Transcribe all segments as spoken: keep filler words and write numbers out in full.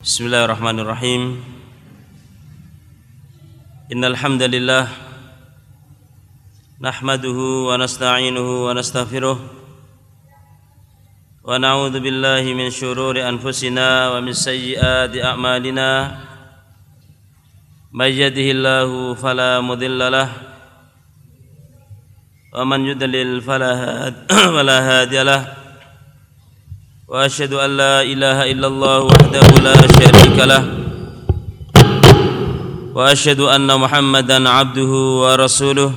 Bismillahirrahmanirrahim. Innal hamdalillah nahmaduhu wa nasta'inuhu wa nastaghfiruh wa na'udzu billahi min syururi anfusina wa min sayyiati a'malina. May yahdihillahu fala mudilla lahu wa man yudlil fala hadiya lahu. Wa asyhadu an la ilaha illallah wahdahu la syarika lah wa asyhadu anna Muhammadan abduhu wa rasuluh.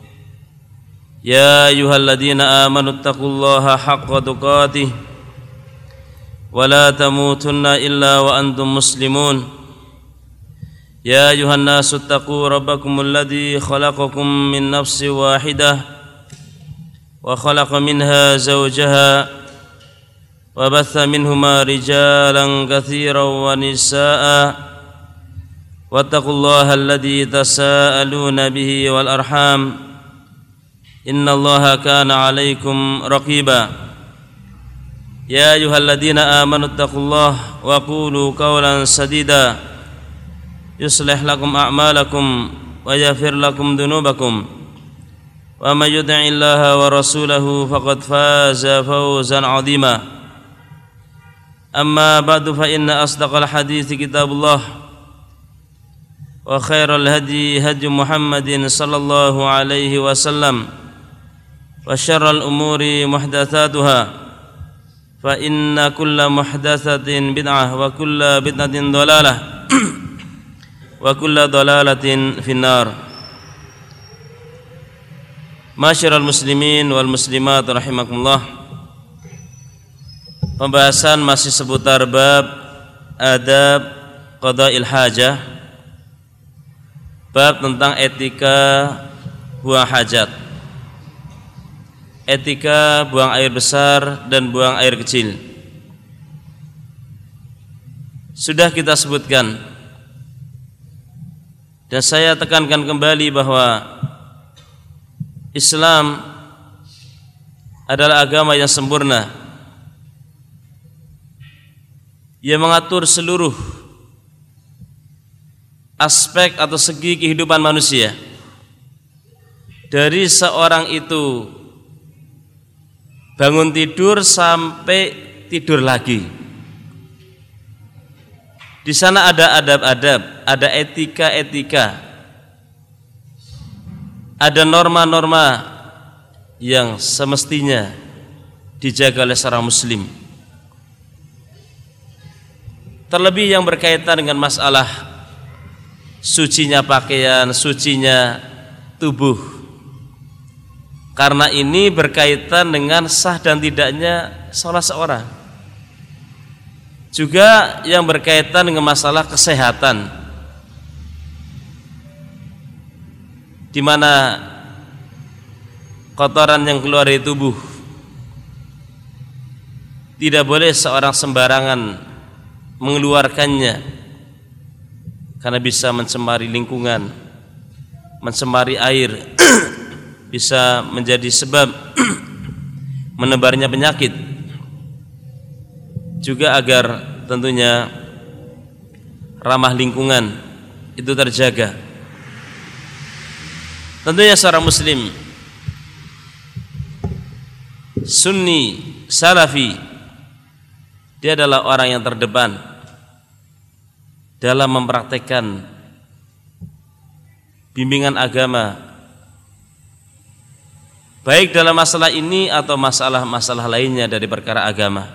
Ya ayyuhalladzina amanu taqullaha haqqa tuqatih wa la tamutunna illa wa antum muslimun. Ya ayyuhan nasu taqu rabbakumul ladzi khalaqakum min nafsin wahidah wa khalaqa minha zawjaha وبث منهما رجالا كثيرا ونساء واتقوا الله الذي تساءلون به والأرحام إن الله كان عليكم رقيبا. يا أيها الذين آمنوا اتقوا الله وقولوا قولا سديدا يصلح لكم أعمالكم ويغفر لكم ذنوبكم ومن يطع الله ورسوله فقد فاز فوزا عظيما. أما بعد فإن أصدق الحديث كتاب الله وخير الهدي هدي محمد صلى الله عليه وسلم وشر الأمور محدثاتها فإن كل محدثة بدعة وكل بدعة ضلالة وكل ضلالة في النار. Masyiral muslimin wal muslimat rahimakumullah. Pembahasan masih seputar bab adab qada'il hajah, bab tentang etika buang hajat, etika buang air besar dan buang air kecil. Sudah kita sebutkan dan saya tekankan kembali bahwa Islam adalah agama yang sempurna, ia mengatur seluruh aspek atau segi kehidupan manusia, dari seorang itu bangun tidur sampai tidur lagi. Di sana ada adab-adab, ada etika-etika, ada norma-norma yang semestinya dijaga oleh seorang muslim. Terlebih yang berkaitan dengan masalah sucinya pakaian, sucinya tubuh. Karena ini berkaitan dengan sah dan tidaknya salah seorang. Juga yang berkaitan dengan masalah kesehatan, di mana kotoran yang keluar dari tubuh tidak boleh seorang sembarangan mengeluarkannya, karena bisa mencemari lingkungan, mencemari air, bisa menjadi sebab menebarnya penyakit. Juga agar tentunya ramah lingkungan itu terjaga. Tentunya seorang muslim sunni salafi, dia adalah orang yang terdepan dalam mempraktekkan bimbingan agama, baik dalam masalah ini atau masalah-masalah lainnya dari perkara agama,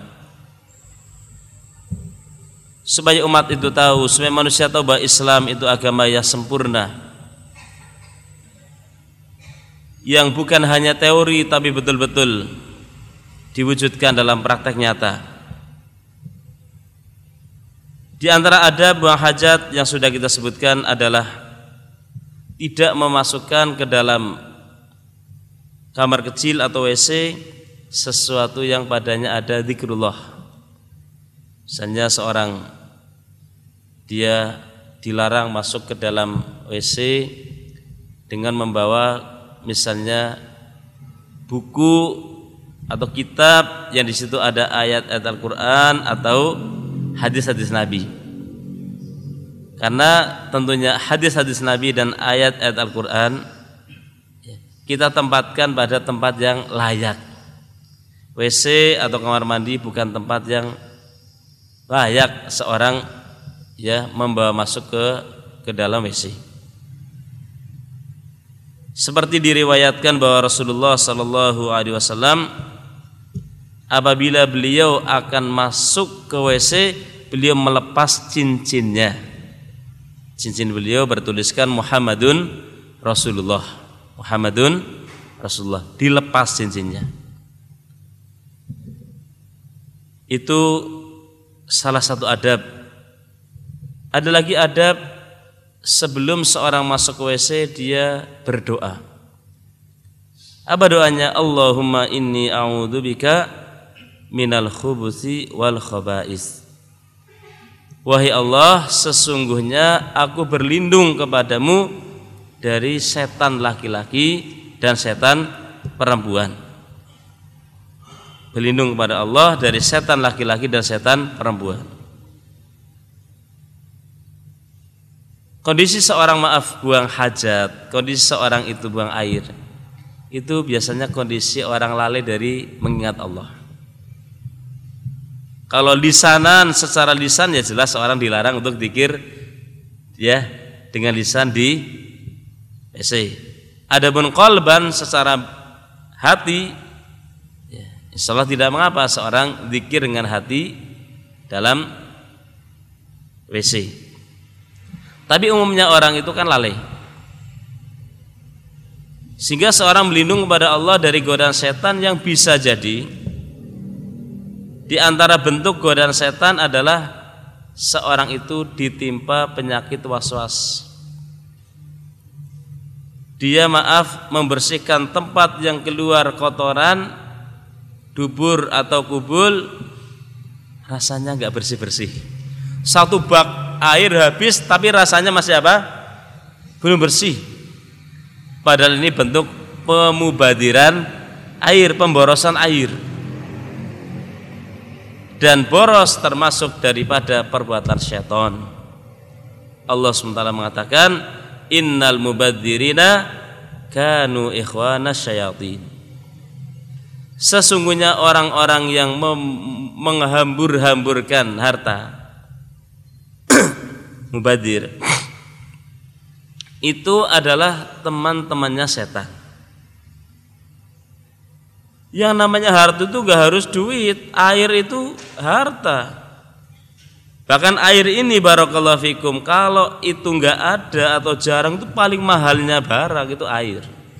supaya umat itu tahu, supaya manusia tahu bahwa Islam itu agama yang sempurna, yang bukan hanya teori tapi betul-betul diwujudkan dalam praktek nyata. Di antara adab buang hajat yang sudah kita sebutkan adalah tidak memasukkan ke dalam kamar kecil atau W C sesuatu yang padanya ada zikrullah. Misalnya seorang dia dilarang masuk ke dalam W C dengan membawa misalnya buku atau kitab yang di situ ada ayat-ayat Al-Qur'an atau hadis-hadis Nabi. Karena tentunya hadis-hadis Nabi dan ayat-ayat Al-Quran kita tempatkan pada tempat yang layak. W C atau kamar mandi bukan tempat yang layak seorang ya membawa masuk ke ke dalam W C. Seperti diriwayatkan bahwa Rasulullah sallallahu alaihi wasallam apabila beliau akan masuk ke W C, beliau melepas cincinnya. Cincin beliau bertuliskan Muhammadun Rasulullah. Muhammadun Rasulullah, dilepas cincinnya. Itu salah satu adab. Ada lagi adab, sebelum seorang masuk ke W C dia berdoa. Apa doanya? Allahumma inni a'udzubika minal khubuthi wal khaba'is. Wahai Allah, sesungguhnya aku berlindung kepadamu dari setan laki-laki dan setan perempuan. Berlindung kepada Allah dari setan laki-laki dan setan perempuan. Kondisi seorang maaf buang hajat, kondisi seorang itu buang air, itu biasanya kondisi orang lalai dari mengingat Allah. Kalau lisanan, secara lisan ya jelas orang dilarang untuk zikir ya dengan lisan di W C. Adapun qalban, secara hati ya, insya Allah tidak mengapa seorang zikir dengan hati dalam W C. Tapi umumnya orang itu kan lalai, sehingga seorang berlindung kepada Allah dari godaan setan yang bisa jadi di antara bentuk godaan setan adalah seorang itu ditimpa penyakit waswas. Dia maaf membersihkan tempat yang keluar kotoran, dubur atau kubul, rasanya enggak bersih-bersih. Satu bak air habis tapi rasanya masih apa? Belum bersih. Padahal ini bentuk pemubadiran air, pemborosan air. Dan boros termasuk daripada perbuatan syaitan. Allah subhanahu wa taala mengatakan, innal mubadzirina kanu ikhwana syayatin. Sesungguhnya orang-orang yang menghambur-hamburkan harta, mubadir, itu adalah teman-temannya setan. Yang namanya harta itu gak harus duit, air itu harta. Bahkan air ini barakallahu fikum, kalau itu gak ada atau jarang, itu paling mahalnya barang itu air.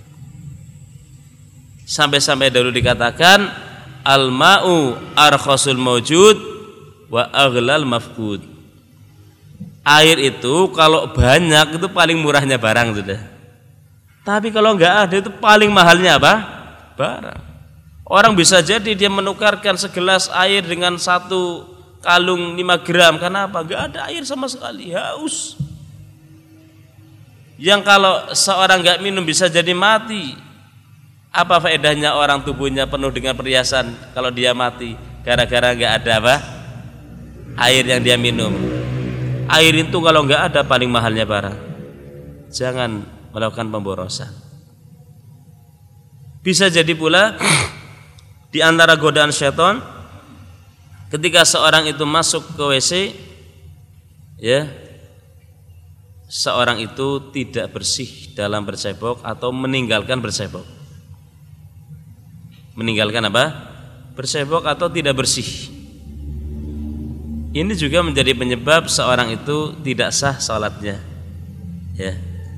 Sampai-sampai dulu dikatakan al-ma'u arkhasul mawjud wa aghlal mafqud. Air itu kalau banyak itu paling murahnya barang sudah. Tapi kalau gak ada itu paling mahalnya apa? Barang. Orang bisa jadi dia menukarkan segelas air dengan satu kalung lima gram. Kenapa? Gak ada air sama sekali, haus. Yang kalau seorang gak minum bisa jadi mati. Apa faedahnya orang tubuhnya penuh dengan perhiasan kalau dia mati gara-gara gak ada apa? Air yang dia minum. Air itu kalau gak ada paling mahalnya barang. Jangan melakukan pemborosan. Bisa jadi pula di antara godaan syaitan, ketika seorang itu masuk ke W C, ya, seorang itu tidak bersih dalam bercebok atau meninggalkan bercebok. Meninggalkan apa? Bercebok atau tidak bersih. Ini juga menjadi penyebab seorang itu tidak sah salatnya. Ya.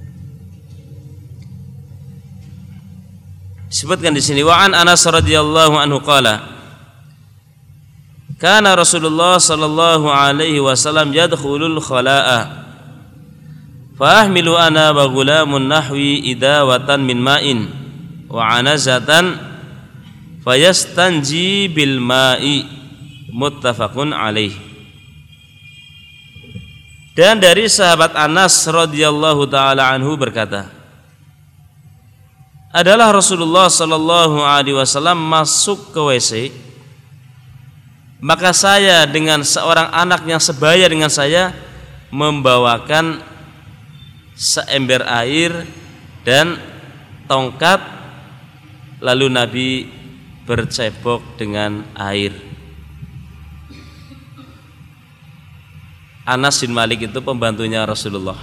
Disebutkan di sini, wa an Anas radhiyallahu anhu qala kana Rasulullah sallallahu alaihi wasallam yadkhulul khala'a fa ahmilu ana wa gulamun nahwi idawatan min ma'in wa anazatan fayastanji bil ma'i muttafaqun alaih. Dan dari sahabat Anas radhiyallahu taala anhu berkata, adalah Rasulullah sallallahu alaihi wasallam masuk ke W C, maka saya dengan seorang anak yang sebaya dengan saya membawakan seember air dan tongkat, lalu Nabi bercebok dengan air. Anas bin Malik itu pembantunya Rasulullah.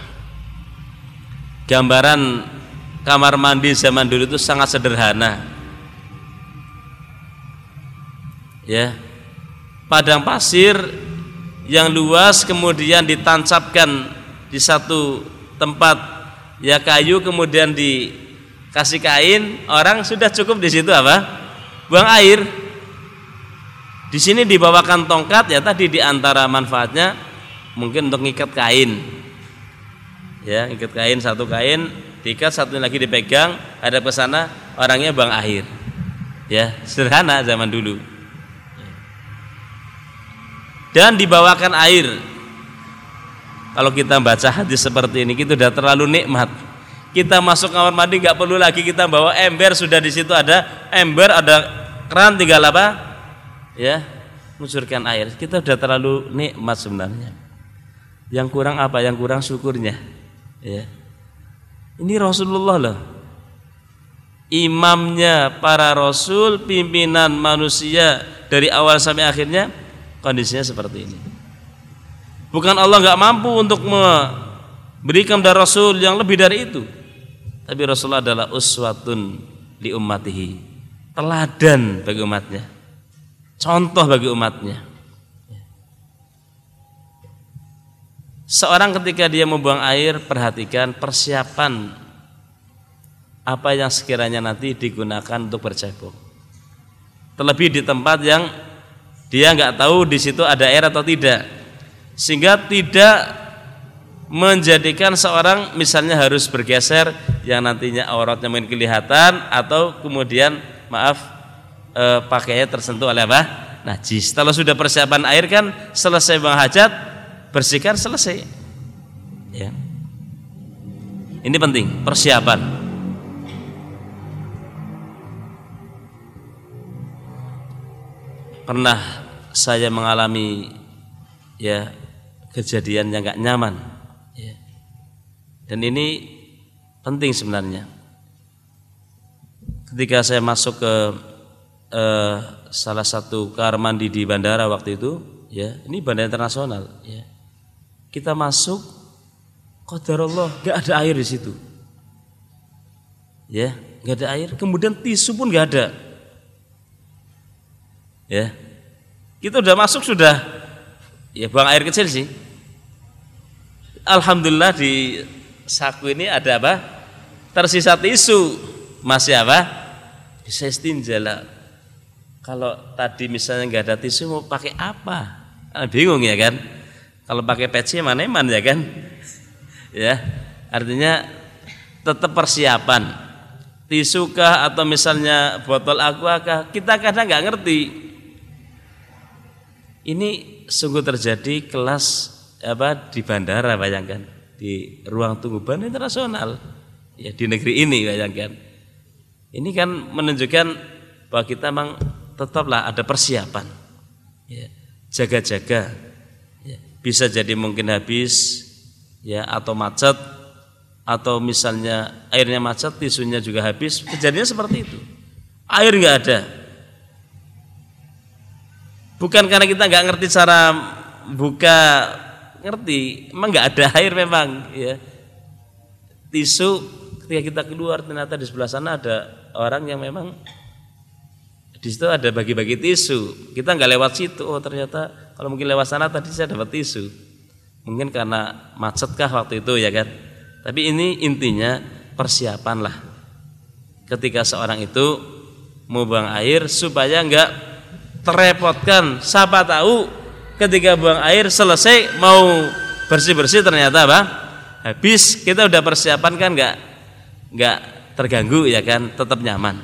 Gambaran kamar mandi zaman dulu itu sangat sederhana. Ya. Padang pasir yang luas, kemudian ditancapkan di satu tempat ya kayu, kemudian dikasih kain, orang sudah cukup di situ apa? Buang air. Di sini dibawakan tongkat, ya tadi di antara manfaatnya mungkin untuk ngikat kain. Ya, ngikat kain, satu kain diikat, satu lagi dipegang, hadap ke sana, orangnya buang air. Ya, sederhana zaman dulu. Dan dibawakan air. Kalau kita baca hadis seperti ini, kita sudah terlalu nikmat. Kita masuk kamar mandi nggak perlu lagi kita bawa ember, sudah di situ ada ember, ada keran, tinggal apa? Ya, ngucurkan air. Kita sudah terlalu nikmat sebenarnya. Yang kurang apa? Yang kurang syukurnya. Ya. Ini Rasulullah loh. Imamnya para rasul, pimpinan manusia dari awal sampai akhirnya, kondisinya seperti ini. Bukan Allah nggak mampu untuk memberikan dari Rasul yang lebih dari itu, tapi Rasulullah adalah uswatun li ummatihi, teladan bagi umatnya, contoh bagi umatnya. Seorang ketika dia membuang air, perhatikan persiapan apa yang sekiranya nanti digunakan untuk bercebok. Terlebih di tempat yang dia nggak tahu di situ ada air atau tidak, sehingga tidak menjadikan seorang misalnya harus bergeser yang nantinya auratnya mungkin kelihatan, atau kemudian maaf eh, pakaiannya tersentuh oleh apa? Najis. Kalau sudah persiapan air kan selesai buang hajat, bersihkan, selesai. Ya. Ini penting, persiapan. Pernah saya mengalami ya kejadian yang gak nyaman ya. Dan ini penting sebenarnya. Ketika saya masuk ke eh, salah satu kamar mandi di bandara waktu itu, ya ini bandara internasional, ya. Kita masuk, qadarullah gak ada air di situ, ya, gak ada air. Kemudian tisu pun gak ada, ya. Kita udah masuk sudah, ya buang air kecil sih. Alhamdulillah di saku ini ada apa? Tersisa tisu, masih apa? Bisa istinja lah. Kalau tadi misalnya nggak ada tisu, mau pakai apa? Nah, bingung ya kan? Kalau pakai peci mana eman ya kan? Ya, artinya tetap persiapan. Tisu kah atau misalnya botol aqua kah? Kita kadang nggak ngerti. Ini sungguh terjadi kelas apa di bandara, bayangkan, di ruang tunggu bandara internasional, ya di negeri ini, bayangkan. Ini kan menunjukkan bahwa kita memang tetaplah ada persiapan, ya, jaga-jaga, ya. Bisa jadi mungkin habis, ya, atau macet, atau misalnya airnya macet, tisunya juga habis. Kejadiannya seperti itu, air nggak ada. Bukan karena kita nggak ngerti cara buka, ngerti, memang nggak ada air memang, ya. Tisu ketika kita keluar ternyata di sebelah sana ada orang yang memang di situ ada bagi-bagi tisu. Kita nggak lewat situ, oh ternyata kalau mungkin lewat sana tadi saya dapat tisu. Mungkin karena macetkah waktu itu, ya kan. Tapi ini intinya persiapan lah. Ketika seorang itu mau buang air supaya nggak terrepotkan. Siapa tahu ketika buang air selesai mau bersih-bersih ternyata apa? Habis. Kita udah persiapan kan nggak nggak terganggu, ya kan, tetap nyaman.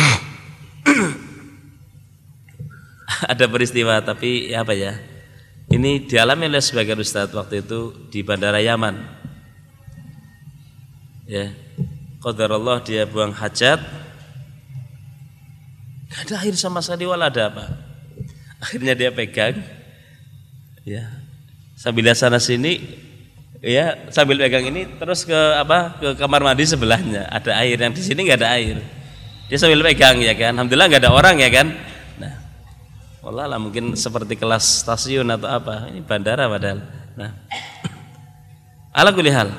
Ada peristiwa, tapi ya apa ya? Ini dialami oleh sebagian ustadz waktu itu di bandara Yaman. Ya, qadarullah dia buang hajat, nggak ada air sama sekali, wala ada apa. Akhirnya dia pegang, ya, sambil lihat sana sini, Ya, sambil pegang ini terus ke apa? Ke kamar mandi sebelahnya ada air, yang di sini nggak ada air. Dia sambil pegang ya kan. Alhamdulillah nggak ada orang ya kan. Nah, wallah lah mungkin seperti kelas stasiun atau apa. Ini bandara padahal. Nah, ala kulli hal.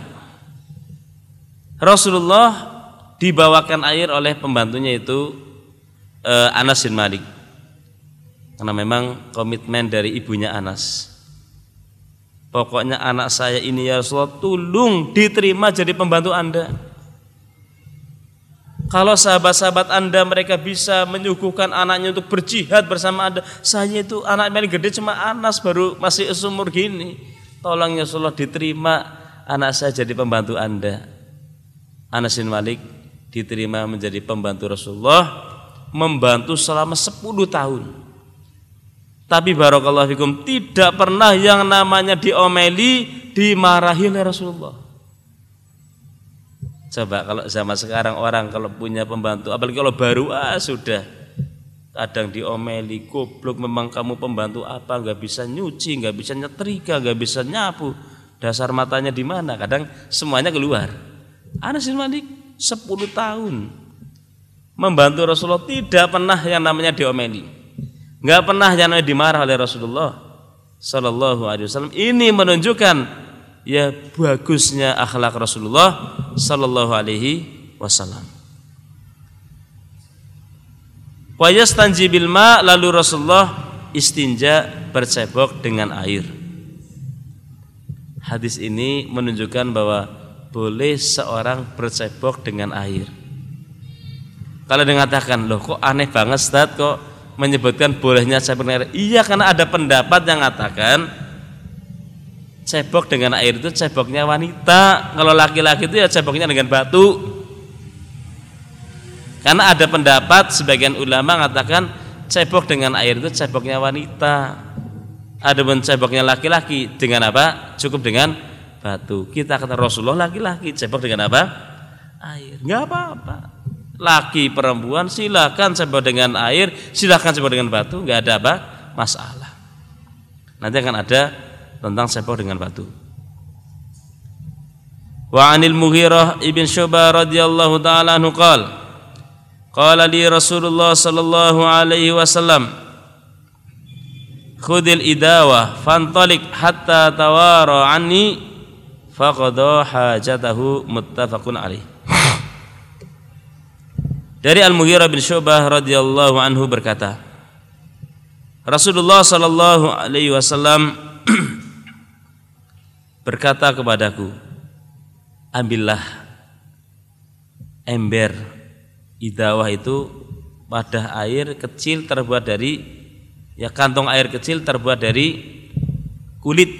Rasulullah dibawakan air oleh pembantunya itu eh, Anas bin Malik. Karena memang komitmen dari ibunya Anas. Pokoknya anak saya ini ya Rasulullah, tolong diterima jadi pembantu Anda. Kalau sahabat-sahabat Anda mereka bisa menyuguhkan anaknya untuk berjihad bersama Anda, saya itu anak paling gede cuma Anas, baru masih seumur gini. Tolong ya Rasulullah diterima anak saya jadi pembantu Anda. Anas bin Malik diterima menjadi pembantu Rasulullah, membantu selama sepuluh tahun. Tapi barakallahu fikum, tidak pernah yang namanya diomeli, dimarahi oleh Rasulullah. Coba kalau zaman sekarang orang kalau punya pembantu, apalagi kalau baru, ah sudah kadang diomeli, goblok memang kamu pembantu apa, nggak bisa nyuci, nggak bisa nyetrika, nggak bisa nyapu, dasar matanya di mana? Kadang semuanya keluar. Anas bin Malik sepuluh tahun membantu Rasulullah, tidak pernah yang namanya diomeli. Enggak pernah yang namanya dimarah oleh Rasulullah sallallahu alaihi wasallam. Ini menunjukkan ya bagusnya akhlak Rasulullah sallallahu alaihi wasallam. Wa yastanji bil ma, lalu Rasulullah istinja bercebok dengan air. Hadis ini menunjukkan bahwa boleh seorang bercebok dengan air. Kalau dikatakan, loh kok aneh banget Ustaz, kok menyebutkan bolehnya cebok dengan air? Iya, karena ada pendapat yang mengatakan cebok dengan air itu ceboknya wanita. Kalau laki-laki itu ya ceboknya dengan batu. Karena ada pendapat sebagian ulama mengatakan cebok dengan air itu ceboknya wanita. Ada pun ceboknya laki-laki dengan apa? Cukup dengan batu. Kita kata Rasulullah laki-laki cebok dengan apa? Air. Enggak apa-apa. Laki perempuan silakan cebok dengan air, silakan cebok dengan batu, enggak ada apa? Masalah. Nanti akan ada tentang cebok dengan batu. Wa 'anil Mughirah ibn Syu'bah radhiyallahu ta'ala anhu qala qala li Rasulullah sallallahu alaihi wasallam khudil idawah fantalik hatta tawara anni faqada hajatahu, muttafaqun alaih. Dari Al-Mughirah bin Syu'bah radhiyallahu anhu berkata, Rasulullah sallallahu alaihi wasallam berkata kepadaku, ambillah ember idawah, itu wadah air kecil terbuat dari, ya kantong air kecil terbuat dari kulit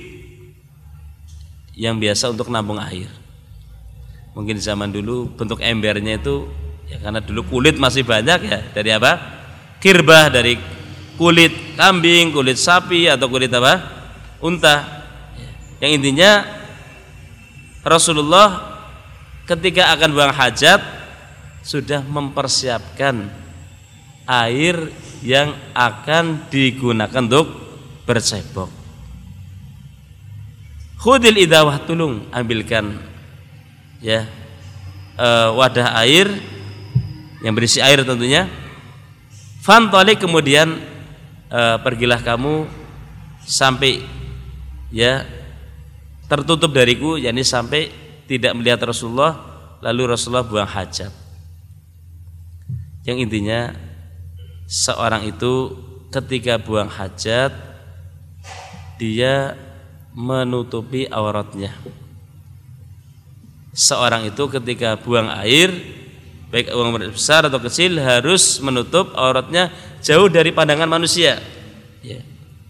yang biasa untuk nampung air. Mungkin zaman dulu bentuk embernya itu, ya karena dulu kulit masih banyak ya, dari apa? Kirbah, dari kulit kambing, kulit sapi atau kulit apa? Unta. Yang intinya Rasulullah ketika akan buang hajat sudah mempersiapkan air yang akan digunakan untuk bercebok. Khudil idawah, tulung ambilkan ya e, wadah air yang berisi air tentunya. Fantalik, kemudian e, pergilah kamu sampai ya tertutup dariku, yakni sampai tidak melihat Rasulullah, lalu Rasulullah buang hajat. Yang intinya seorang itu ketika buang hajat dia menutupi auratnya. Seorang itu ketika buang air, baik buang besar atau kecil, harus menutup auratnya jauh dari pandangan manusia. Ya.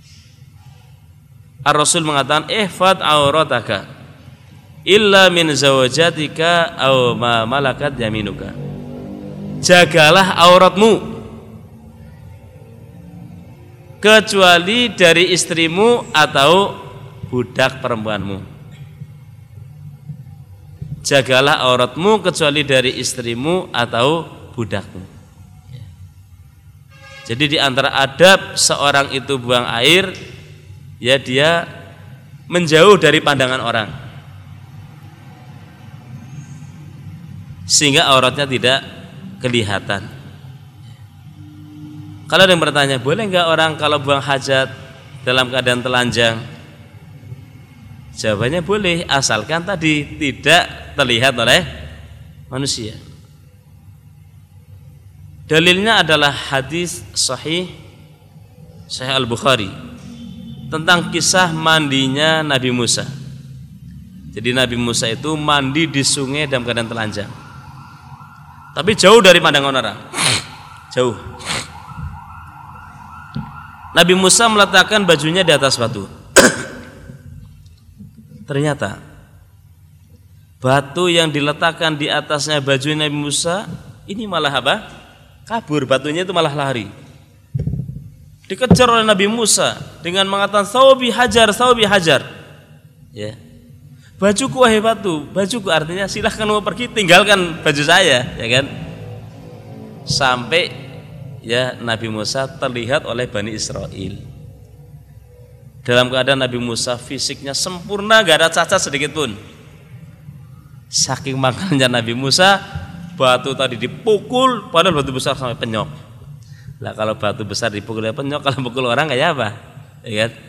Ar-Rasul mengatakan, ihfad aurataka illa min zawajatika aw ma malakat yaminuka. Jagalah auratmu kecuali dari istrimu atau budak perempuanmu. Jagalah auratmu kecuali dari istrimu atau budakmu. Jadi di antara adab seorang itu buang air, ya dia menjauh dari pandangan orang. sehingga auratnya tidak kelihatan. Kalau ada yang bertanya, boleh nggak orang kalau buang hajat dalam keadaan telanjang? Jawabannya boleh, asalkan tadi tidak terlihat oleh manusia. Dalilnya adalah hadis sahih Sahih Al-Bukhari tentang kisah mandinya Nabi Musa. Jadi Nabi Musa itu mandi di sungai dalam keadaan telanjang, tapi jauh dari pandangan orang, jauh. Nabi Musa meletakkan bajunya di atas batu. Ternyata batu yang diletakkan di atasnya baju Nabi Musa ini malah apa? Kabur, batunya itu malah lari. Dikejar oleh Nabi Musa dengan mengatakan saubi hajar, saubi hajar. Ya. Bajuku wahai batu, bajuku, artinya silahkan mau pergi, tinggalkan baju saya, ya kan? Sampai ya Nabi Musa terlihat oleh Bani Israel. Dalam keadaan Nabi Musa fisiknya sempurna, gak ada cacat sedikit pun. Saking makannya Nabi Musa, batu tadi dipukul, padahal batu besar sampai penyok. Lah kalau batu besar dipukul oleh penyok, kalau pukul orang kayak apa? Ya kan?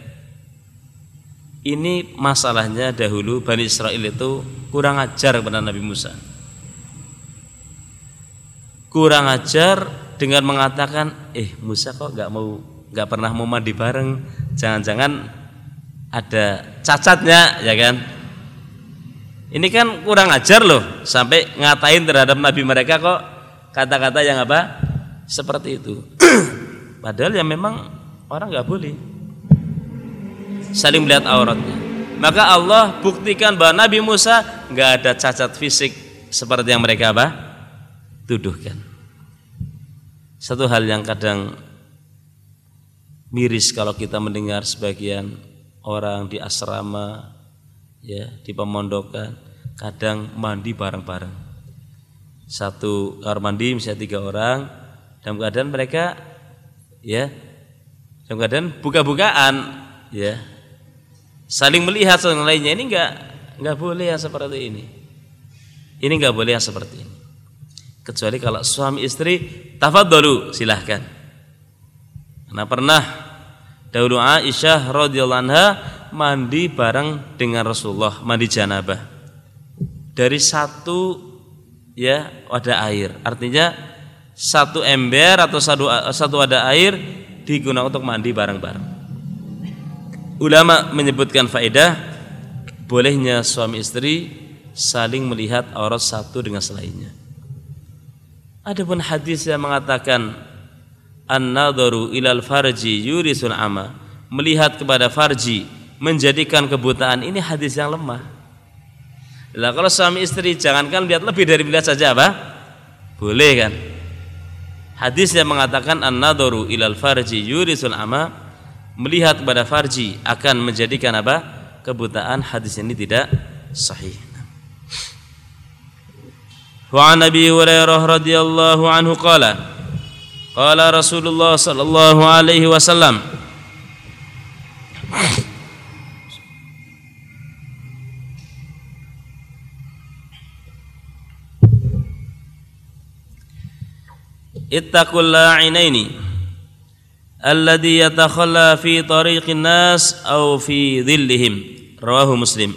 Ini masalahnya dahulu Bani Israel itu kurang ajar kepada Nabi Musa. Kurang ajar dengan mengatakan, eh Musa kok nggak mau, nggak pernah mau mandi bareng, jangan-jangan ada cacatnya, ya kan? Ini kan kurang ajar loh, sampai ngatain terhadap Nabi mereka kok kata-kata yang apa? Seperti itu. Padahal ya memang orang nggak boleh saling melihat auratnya. Maka Allah buktikan bahwa Nabi Musa nggak ada cacat fisik seperti yang mereka apa? Tuduhkan. Satu hal yang kadang miris kalau kita mendengar sebagian orang di asrama, ya, di pemondokan, kadang mandi bareng-bareng. Satu kamar mandi misalnya tiga orang, dalam keadaan mereka, ya, dalam keadaan buka-bukaan, ya, saling melihat saling lainnya. Ini enggak enggak boleh yang seperti ini. Ini enggak boleh yang seperti ini. Kecuali kalau suami istri, tafadhalu, silahkan. Karena pernah dahulu Aisyah radhiyallahu anha mandi bareng dengan Rasulullah, mandi janabah dari satu ya wadah air. Artinya satu ember atau satu satu wadah air digunakan untuk mandi bareng-bareng. Ulama menyebutkan faedah bolehnya suami istri saling melihat aurat satu dengan selainnya. Adapun hadis yang mengatakan an-nadharu ilal farji yurisul ama, melihat kepada farji menjadikan kebutaan, ini hadis yang lemah. Lah kalau suami istri jangankan lihat lebih dari melihat saja apa? Boleh kan? Hadis yang mengatakan an-nadharu ilal farji yurisul ama, melihat kepada farji akan menjadikan apa? Kebutaan. Hadis ini tidak sahih. Wa an Abi Hurairah radhiyallahu anhu qala qala Rasulullah sallallahu alaihi wasallam ittaqul la'inaini alladhi yatakhalla fi tariqin nas aw fi dhillihim, rawahu Muslim.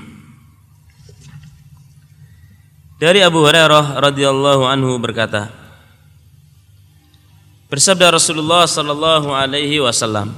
Dari Abu Hurairah radhiyallahu anhu berkata, bersabda Rasulullah sallallahu alaihi wasallam,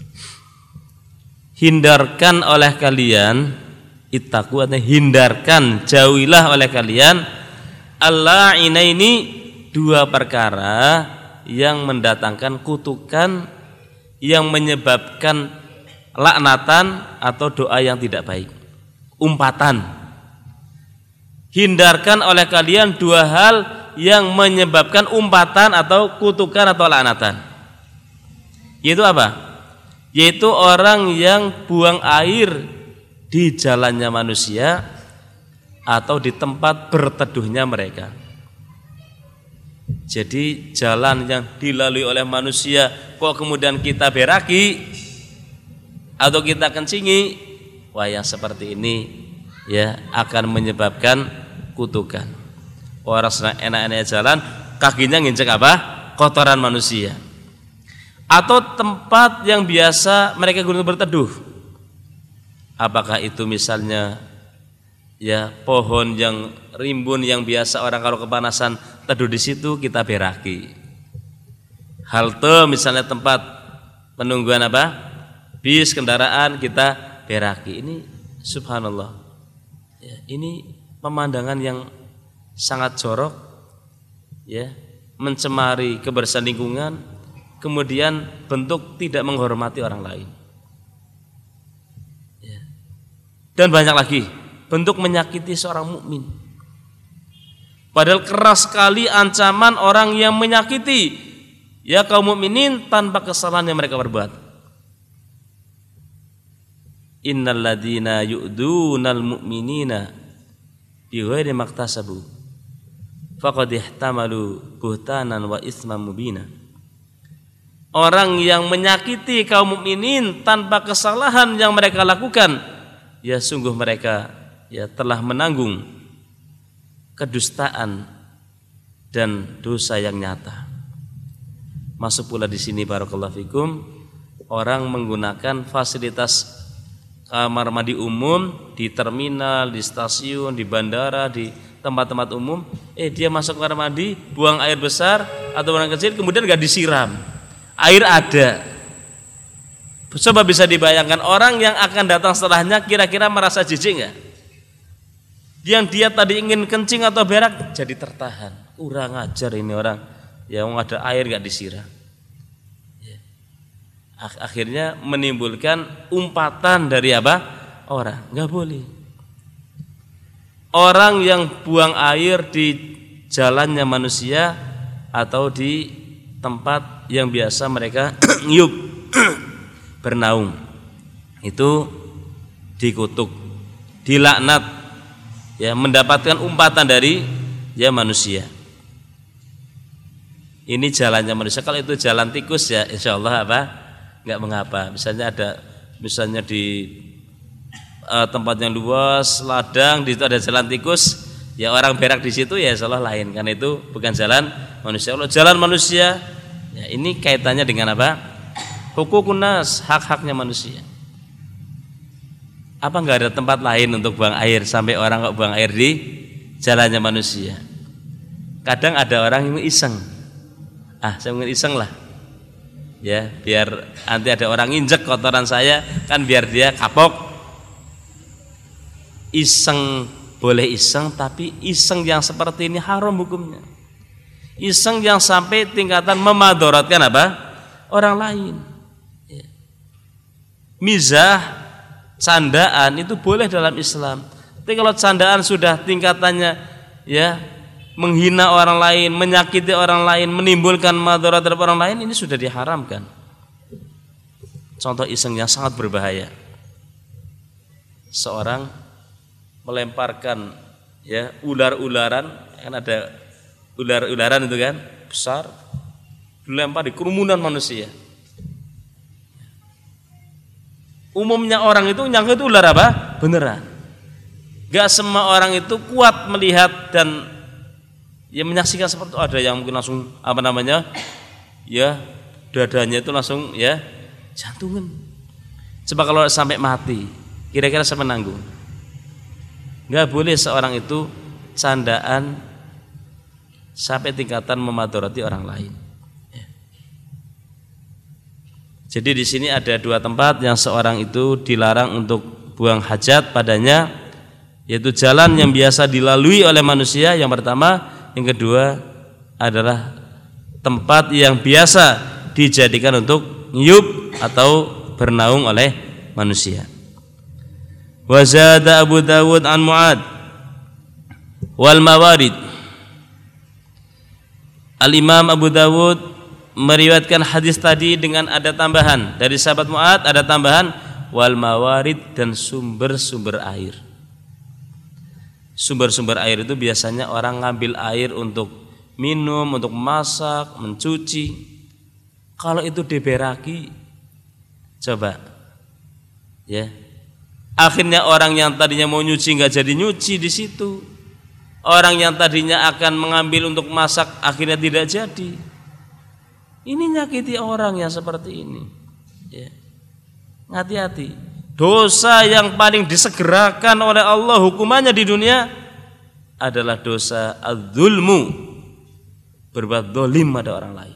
hindarkan oleh kalian, ittaqu, artinya hindarkan, jauhilah oleh kalian, al-la'inaini, dua perkara yang mendatangkan kutukan, yang menyebabkan laknatan atau doa yang tidak baik, umpatan. Hindarkan oleh kalian dua hal yang menyebabkan umpatan atau kutukan atau laknatan. Yaitu apa? Yaitu orang yang buang air di jalannya manusia atau di tempat berteduhnya mereka. Jadi jalan yang dilalui oleh manusia kok kemudian kita beraki atau kita kencingi, wah yang seperti ini ya akan menyebabkan kutukan. Orang senang enak-enak jalan, kakinya nginjek apa? Kotoran manusia. Atau tempat yang biasa mereka gunakan berteduh. Apakah itu misalnya ya pohon yang rimbun yang biasa orang kalau kepanasan teduh di situ, kita beraki. Halte misalnya tempat penungguan apa? Bis, kendaraan, kita beraki. Ini subhanallah. Ya, ini pemandangan yang sangat jorok, ya, mencemari kebersihan lingkungan, kemudian bentuk tidak menghormati orang lain, ya. Dan banyak lagi bentuk menyakiti seorang mukmin. Padahal keras sekali ancaman orang yang menyakiti ya kaum mukminin tanpa kesalahan yang mereka perbuat. Innal ladzina yu'dunal mu'minina bighairi maktasabu faqad ihtamalu buhtanan wa isman mubina. Orang yang menyakiti kaum mukminin tanpa kesalahan yang mereka lakukan, ya sungguh mereka ya telah menanggung kedustaan dan dosa yang nyata. Masuk pula di sini barakallahu fikum, orang menggunakan fasilitas kamar mandi umum di terminal, di stasiun, di bandara, di tempat-tempat umum, eh dia masuk kamar mandi, buang air besar atau buang kecil, kemudian gak disiram. Air ada. Coba bisa dibayangkan orang yang akan datang setelahnya kira-kira merasa jijik nggak? Yang dia tadi ingin kencing atau berak jadi tertahan. Kurang ajar ini orang, yang ada air gak disiram. Akhirnya menimbulkan umpatan dari apa? Orang. Nggak boleh. Orang yang buang air di jalannya manusia atau di tempat yang biasa mereka nyup bernaung, itu dikutuk, dilaknat, ya, mendapatkan umpatan dari ya manusia. Ini jalannya manusia. Kalau itu jalan tikus ya insya Allah apa? Nggak mengapa. Misalnya ada, misalnya di uh, tempat yang luas, ladang, di situ ada jalan tikus, ya orang berak di situ ya salah lain, karena itu bukan jalan manusia. Kalau jalan manusia, ya ini kaitannya dengan apa? Hukukun nas, hak-haknya manusia. Apa nggak ada tempat lain untuk buang air sampai orang kok buang air di jalannya manusia? Kadang ada orang yang iseng, ah saya mungkin iseng lah, ya biar nanti ada orang injek kotoran saya, kan biar dia kapok. Iseng boleh iseng, tapi iseng yang seperti ini haram hukumnya. Iseng yang sampai tingkatan memadaratkan apa? Orang lain. Ya. Mizah, candaan itu boleh dalam Islam. Tapi kalau candaan sudah tingkatannya ya menghina orang lain, menyakiti orang lain, menimbulkan madarat terhadap orang lain, ini sudah diharamkan. Contoh iseng yang sangat berbahaya. Seorang melemparkan ya ular-ularan, kan ada ular-ularan itu kan besar, dilempar di kerumunan manusia. Umumnya orang itu nyangka itu ular apa? Beneran. Gak semua orang itu kuat melihat dan ya menyaksikan seperti itu. Ada yang mungkin langsung apa namanya ya dadanya itu langsung ya jantungan. Coba kalau sampai mati, kira-kira siapa nanggung? Gak boleh seorang itu candaan sampai tingkatan memadarati orang lain. Ya. Jadi di sini ada dua tempat yang seorang itu dilarang untuk buang hajat padanya, yaitu jalan yang biasa dilalui oleh manusia yang pertama, yang kedua adalah tempat yang biasa dijadikan untuk nyup atau bernaung oleh manusia. Wa zada Abu Dawud an Mu'ad wal mawarid. Al-Imam Abu Dawud meriwayatkan hadis tadi dengan ada tambahan dari sahabat Mu'ad, ada tambahan wal mawarid dan sumber-sumber air. Sumber-sumber air itu biasanya orang ngambil air untuk minum, untuk masak, mencuci. Kalau itu diberaki, coba, ya, akhirnya orang yang tadinya mau nyuci nggak jadi nyuci di situ. Orang yang tadinya akan mengambil untuk masak akhirnya tidak jadi. Ini nyakiti orang yang seperti ini. Ya. Hati-hati. Dosa yang paling disegerakan oleh Allah hukumannya di dunia adalah dosa az-zulmu, berbuat zalim pada orang lain.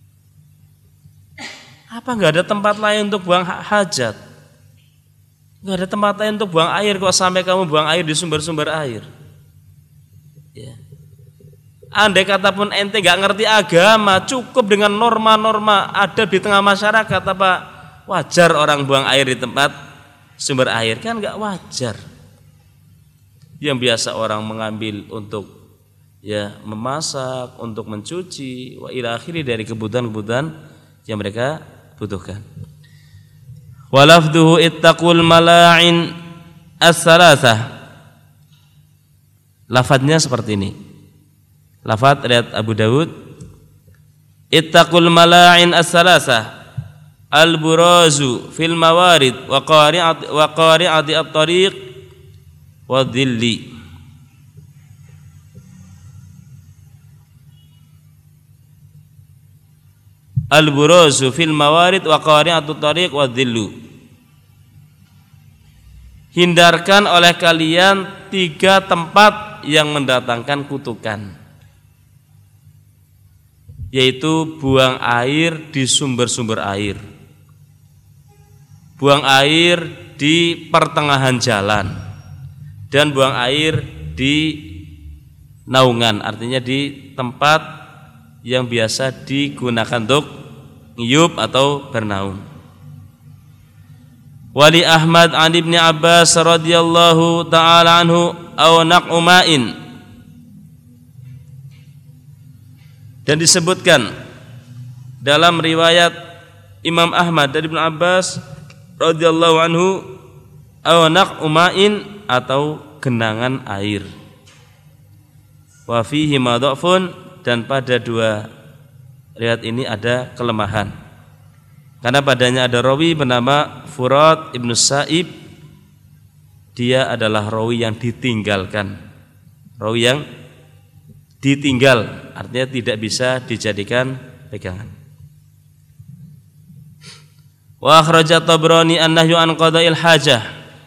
Apa enggak ada tempat lain untuk buang hajat? Enggak ada tempat lain untuk buang air, kok sampai kamu buang air di sumber-sumber air? Ya. Andai kata pun ente enggak ngerti agama, cukup dengan norma-norma ada di tengah masyarakat, apa wajar orang buang air di tempat sumber air? Kan enggak wajar. Yang biasa orang mengambil untuk ya memasak, untuk mencuci, wa ila akhiri dari kebutuhan-kebutuhan yang mereka butuhkan. Walafduhu ittaqul mala'in as-salasah. Lafadznya seperti ini. Lafadz riwayat Abu Dawud, ittaqul mala'in as-salasah al-burazu fil mawarid wa qari'ati wa qari'ati at-tariq wa dhilli. Al-burazu fil mawarid wa qari'atu tariq wa dhillu. Hindarkan oleh kalian tiga tempat yang mendatangkan kutukan, yaitu buang air di sumber-sumber air, buang air di pertengahan jalan, dan buang air di naungan, artinya di tempat yang biasa digunakan untuk ngiyup atau bernaung. Wali Ahmad an Ibni Abbas radhiyallahu ta'ala anhu aw naq'umain. Dan disebutkan dalam riwayat Imam Ahmad dari Ibnu Abbas radhiyallahu anhu aw naq'umain atau genangan air. Wa fihi madhafun, dan pada dua riwayat ini ada kelemahan. Karena padanya ada rawi bernama Furat ibnu Sa'ib. Dia adalah rawi yang ditinggalkan. Rawi yang ditinggal, artinya tidak bisa dijadikan pegangan. Wa akhraja Tabrani an-nahyu an qada'il hajah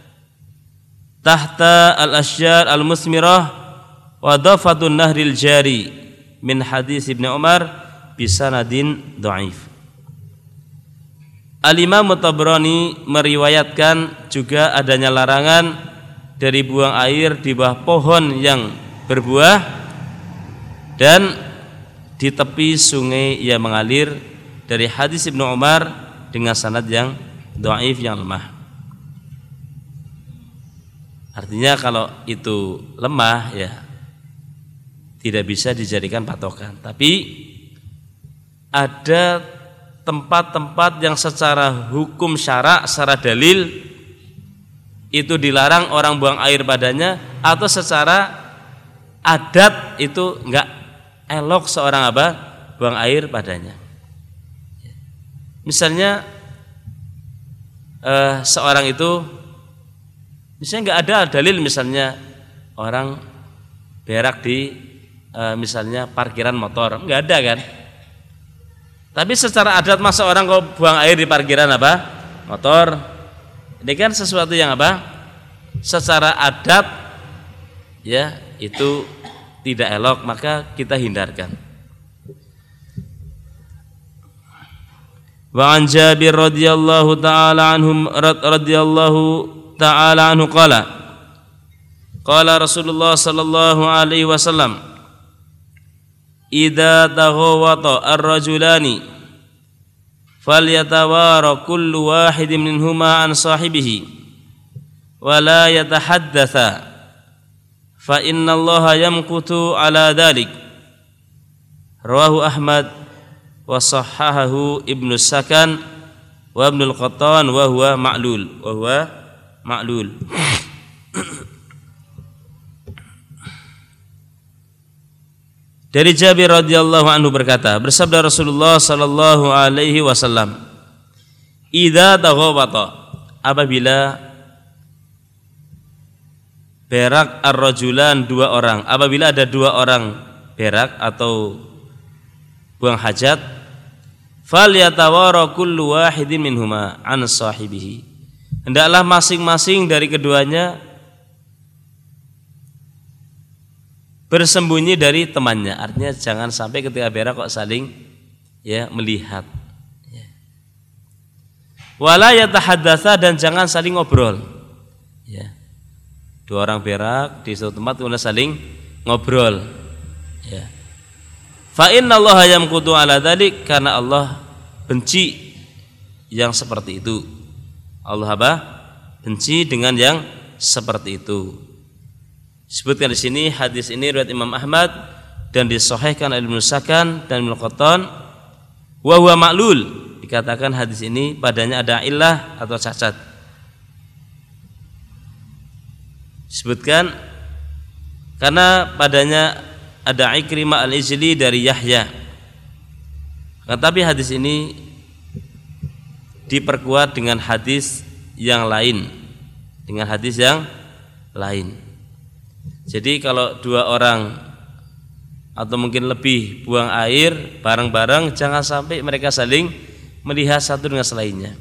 tahta al-asyjar al-musmirah wa dafatun nahril jari min hadis Ibnu Umar bisanadin dhaif. Al-Imam Tabrani meriwayatkan juga adanya larangan dari buang air di bawah pohon yang berbuah dan di tepi sungai yang mengalir dari hadis Ibnu Umar dengan sanad yang dhaif, yang lemah. Artinya kalau itu lemah ya tidak bisa dijadikan patokan. Tapi ada tempat-tempat yang secara hukum syara, secara dalil itu dilarang orang buang air padanya, atau secara adat itu enggak elok seorang apa buang air padanya. Misalnya eh, seorang itu misalnya enggak ada dalil, misalnya orang berak di eh, misalnya parkiran motor, enggak ada kan? Tapi secara adat masa orang kok buang air di parkiran apa? Motor. Ini kan sesuatu yang apa? Secara adat ya itu tidak elok, maka kita hindarkan. Wa an Jabir radhiyallahu taala anhum radhiyallahu taala anhu qala qala Rasulullah sallallahu alaihi wasallam, idza taghawata ar-rajulani falyatawara kullu wahidin minhuma an sahibihi wa la yatahaddatsa fa innallaha yamqutu ala dhalik. Rawahu Ahmad wa sahhahahu Ibnu Sakan wa Ibnu al-Qattan wa huwa ma'lul wa huwa ma'lul. Dari Jabir radhiyallahu anhu berkata, bersabda Rasulullah sallallahu alaihi wasallam, idza taghawata, apabila berak ar-rajulan dua orang. Apabila ada dua orang berak atau buang hajat, falyatawara kullu wahidin minhuma an sahibihi. Hendaklah masing-masing dari keduanya bersembunyi dari temannya. Artinya jangan sampai ketika berak kok saling ya melihat. Ya. Wala yatahaddatsa, dan jangan saling ngobrol. Ya. Dua orang berak di suatu tempat kemudian saling ngobrol. Ya. Fa innallaha yamqutu ala dzalik, karena Allah benci yang seperti itu. Allah apa? Benci dengan yang seperti itu. Disebutkan di sini hadis ini riwayat Imam Ahmad dan disahihkan oleh Ibnu Sakan dan Ibnu Qattan. Wa huwa ma'lul, dikatakan hadis ini padanya ada illah atau cacat. Disebutkan karena padanya ada Ikrimah al-Ijli dari Yahya. Tetapi hadis ini diperkuat dengan hadis yang lain, dengan hadis yang lain. Jadi kalau dua orang atau mungkin lebih buang air bareng-bareng, jangan sampai mereka saling melihat satu dengan selainnya.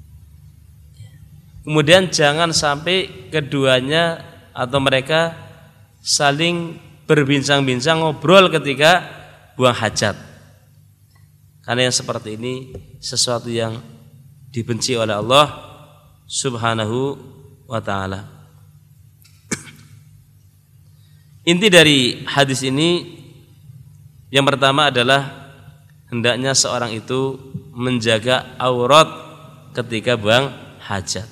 Kemudian jangan sampai keduanya atau mereka saling berbincang-bincang ngobrol ketika buang hajat. Karena yang seperti ini sesuatu yang dibenci oleh Allah Subhanahu wa ta'ala. Inti dari hadis ini yang pertama adalah hendaknya seorang itu menjaga aurat ketika buang hajat.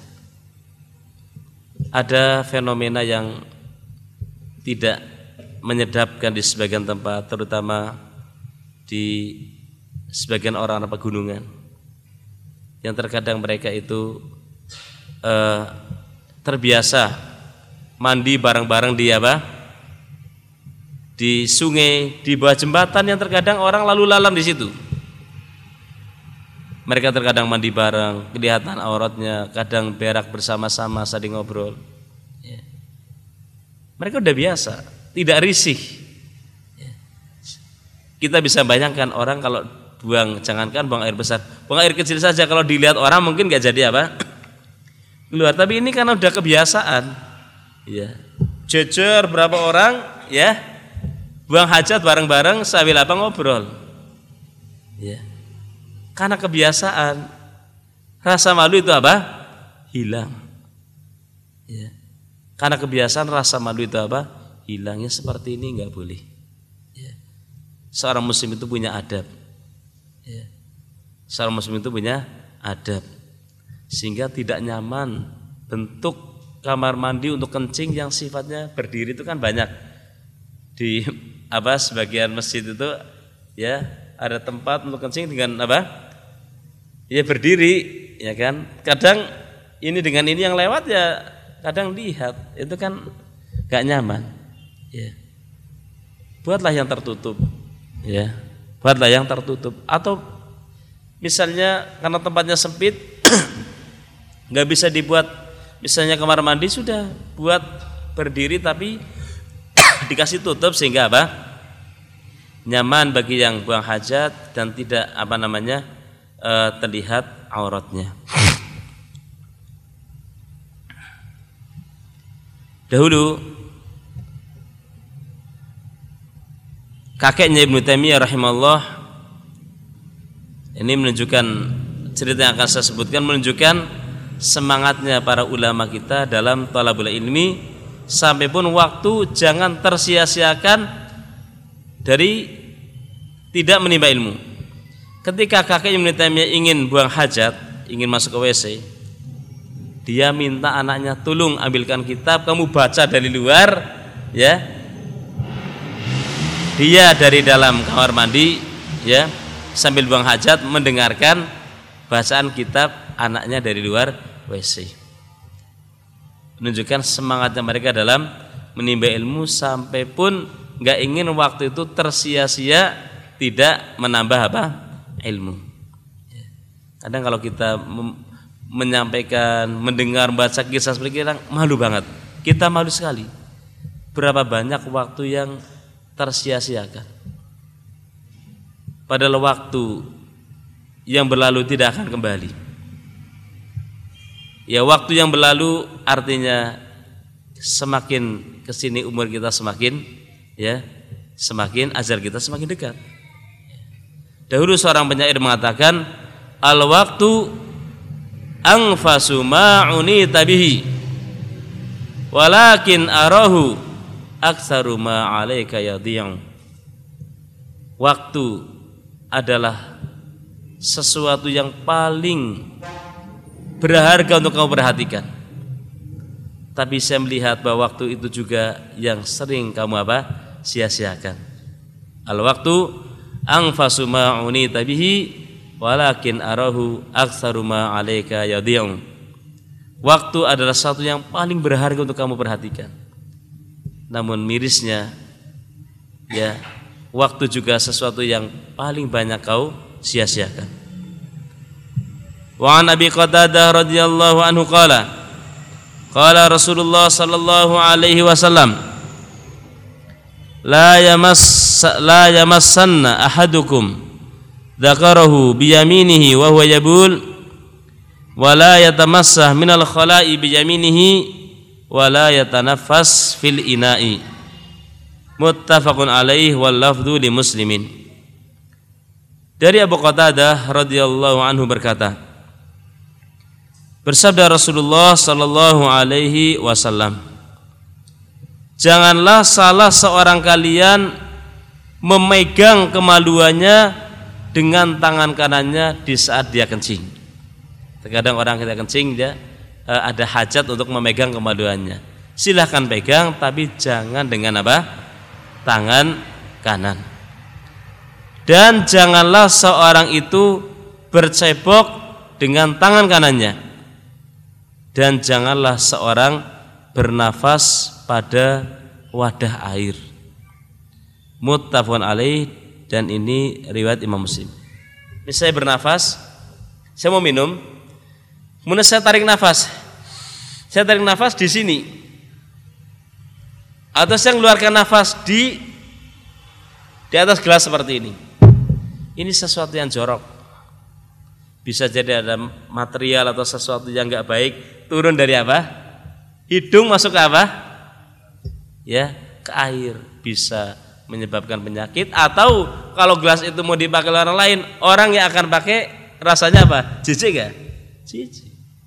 Ada fenomena yang tidak menyedapkan di sebagian tempat, terutama di sebagian orang-orang pegunungan, yang terkadang mereka itu eh, terbiasa mandi bareng-bareng di apa? Di sungai, di bawah jembatan yang terkadang orang lalu lalang di situ. Mereka terkadang mandi bareng, kelihatan auratnya, kadang berak bersama-sama, saling ngobrol. Ya. Mereka udah biasa, tidak risih. Ya. Kita bisa bayangkan orang kalau buang, jangankan buang air besar, buang air kecil saja kalau dilihat orang mungkin nggak jadi apa? Keluar. Tapi ini karena udah kebiasaan. Ya. Jejer berapa orang, ya? Buang hajat bareng-bareng sambil apa ngobrol. Ya. Karena kebiasaan, rasa malu itu apa? Hilang. Ya. Karena kebiasaan rasa malu itu apa? Hilangnya seperti ini enggak boleh. Ya. Seorang muslim itu punya adab. Ya. Seorang muslim itu punya adab. Sehingga tidak nyaman bentuk kamar mandi untuk kencing yang sifatnya berdiri itu kan banyak. Di apa sebagian masjid itu ya ada tempat untuk kencing dengan apa ya berdiri, ya kan. Kadang ini dengan ini yang lewat ya kadang lihat, itu kan gak nyaman. Ya, buatlah yang tertutup, ya buatlah yang tertutup. Atau misalnya karena tempatnya sempit nggak bisa dibuat, misalnya kamar mandi sudah buat berdiri tapi dikasih tutup sehingga apa? Nyaman bagi yang buang hajat dan tidak apa namanya e, terlihat auratnya. Dahulu kakeknya Ibnu Taimiyah rahimahullah, ini menunjukkan cerita yang akan saya sebutkan, menunjukkan semangatnya para ulama kita dalam thalabul ilmi. Sampai pun waktu jangan tersia-siakan dari tidak menimba ilmu. Ketika kakek Ibnu Taimiyah ingin buang hajat, ingin masuk ke W C, dia minta anaknya, tolong ambilkan kitab, kamu baca dari luar, ya. Dia dari dalam kamar mandi, ya, sambil buang hajat mendengarkan bacaan kitab anaknya dari luar W C. Menunjukkan semangatnya mereka dalam menimba ilmu, sampai pun nggak ingin waktu itu tersia-sia tidak menambah apa ilmu. Kadang kalau kita menyampaikan, mendengar, membaca kisah seperti kita malu banget, kita malu sekali. berapa banyak waktu yang tersia-siakan. Padahal waktu yang berlalu tidak akan kembali. Ya, waktu yang berlalu artinya semakin kesini umur kita semakin ya semakin ajal kita semakin dekat. Dahulu seorang penyair mengatakan, al waktu anfasu ma'uni tabihi walakin arahu aktsaru ma 'alaika yadhi'u. Waktu adalah sesuatu yang paling berharga untuk kamu perhatikan. Tapi saya melihat bahwa waktu itu juga yang sering kamu apa? Sia-siakan. Al waktu anfasu ma'uni tabihi walakin arahu aktsaru ma 'alaika yadhi'u. Waktu adalah sesuatu yang paling berharga untuk kamu perhatikan. Namun mirisnya ya, waktu juga sesuatu yang paling banyak kau sia-siakan. Wa an Abi Qatadah radhiyallahu anhu qala qala Rasulullah sallallahu alaihi wasallam la yamass la yamassanna ahadukum dzakarahu bi yaminihi wa huwa yabul wa la yatamassah minal khala'i bi yaminihi wa la yatanaffas fil ina'i. Muttafaqun alaih wal lafdhu li Muslimin. Dari Abu Qatadah radhiyallahu anhu berkata, bersabda Rasulullah sallallahu alaihi wasallam, janganlah salah seorang kalian memegang kemaluannya dengan tangan kanannya di saat dia kencing. Terkadang orang ketika kencing dia ada hajat untuk memegang kemaluannya. Silahkan pegang, tapi jangan dengan apa? Tangan kanan. Dan janganlah seorang itu bercebok dengan tangan kanannya. Dan janganlah seorang bernafas pada wadah air. Muttafaqun alaih, dan ini riwayat Imam Muslim. Ini saya bernafas, saya mau minum, kemudian saya tarik nafas. Saya tarik nafas di sini. Atau saya mengeluarkan nafas di di atas gelas seperti ini. Ini sesuatu yang jorok. Bisa jadi ada material atau sesuatu yang enggak baik turun dari apa? Hidung masuk ke apa? Ya, ke air, bisa menyebabkan penyakit. Atau kalau gelas itu mau dipakai orang lain, orang yang akan pakai rasanya apa? Jijik enggak? Jijik.